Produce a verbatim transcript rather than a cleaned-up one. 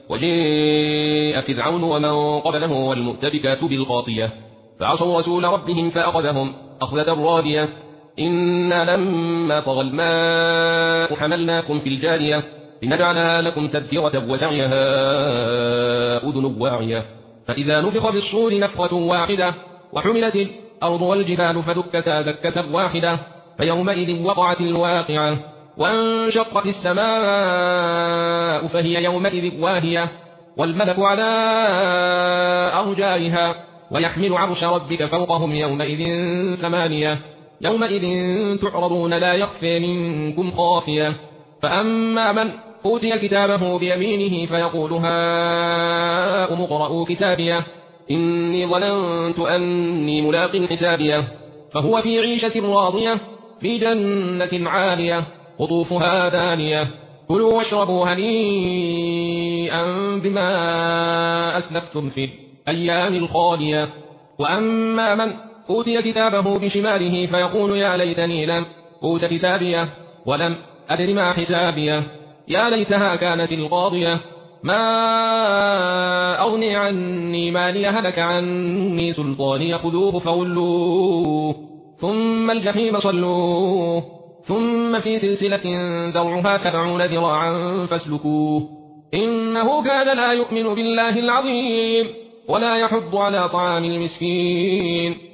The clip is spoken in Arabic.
وجاء فرعون ومن قبله والمؤتفكات بالخاطية فعصوا رسول ربهم فأخذهم أخذة رابية إنا لما طغى الماء حملناكم في الجارية لنجعلها لكم تذكرة وتعيها أذن واعية فإذا نفخ في الصور نفخة واحدة وحملت الأرض والجبال فدكتا دكة واحدة فيومئذ وقعت الواقعة وانشقت السماء فهي يومئذ واهية والملك على أرجائها ويحمل عرش ربك فوقهم يومئذ ثمانية يومئذ تعرضون لا يخفى منكم خافية فأما من أوتي كتابه بيمينه فيقول هاؤم اقرءوا كتابيه إني ظننت أني ملاق حسابيه فهو في عيشة راضية في جنة عالية قطوفها دانية كلوا واشربوا هنيئا بما أسلفتم في الأيام الخالية وأما من أوتي كتابه بشماله فيقول يا ليتني لم أوت كتابيه ولم أدر ما حسابيه يا ليتها كانت القاضية ما أغني عني مالي هلك عني سلطاني خذوه فغلوه ثم الجحيم صلوه ثم في سلسلة ذرعها سبعون ذراعا فاسلكوه إنه كان لا يؤمن بالله العظيم ولا يحض على طعام المسكين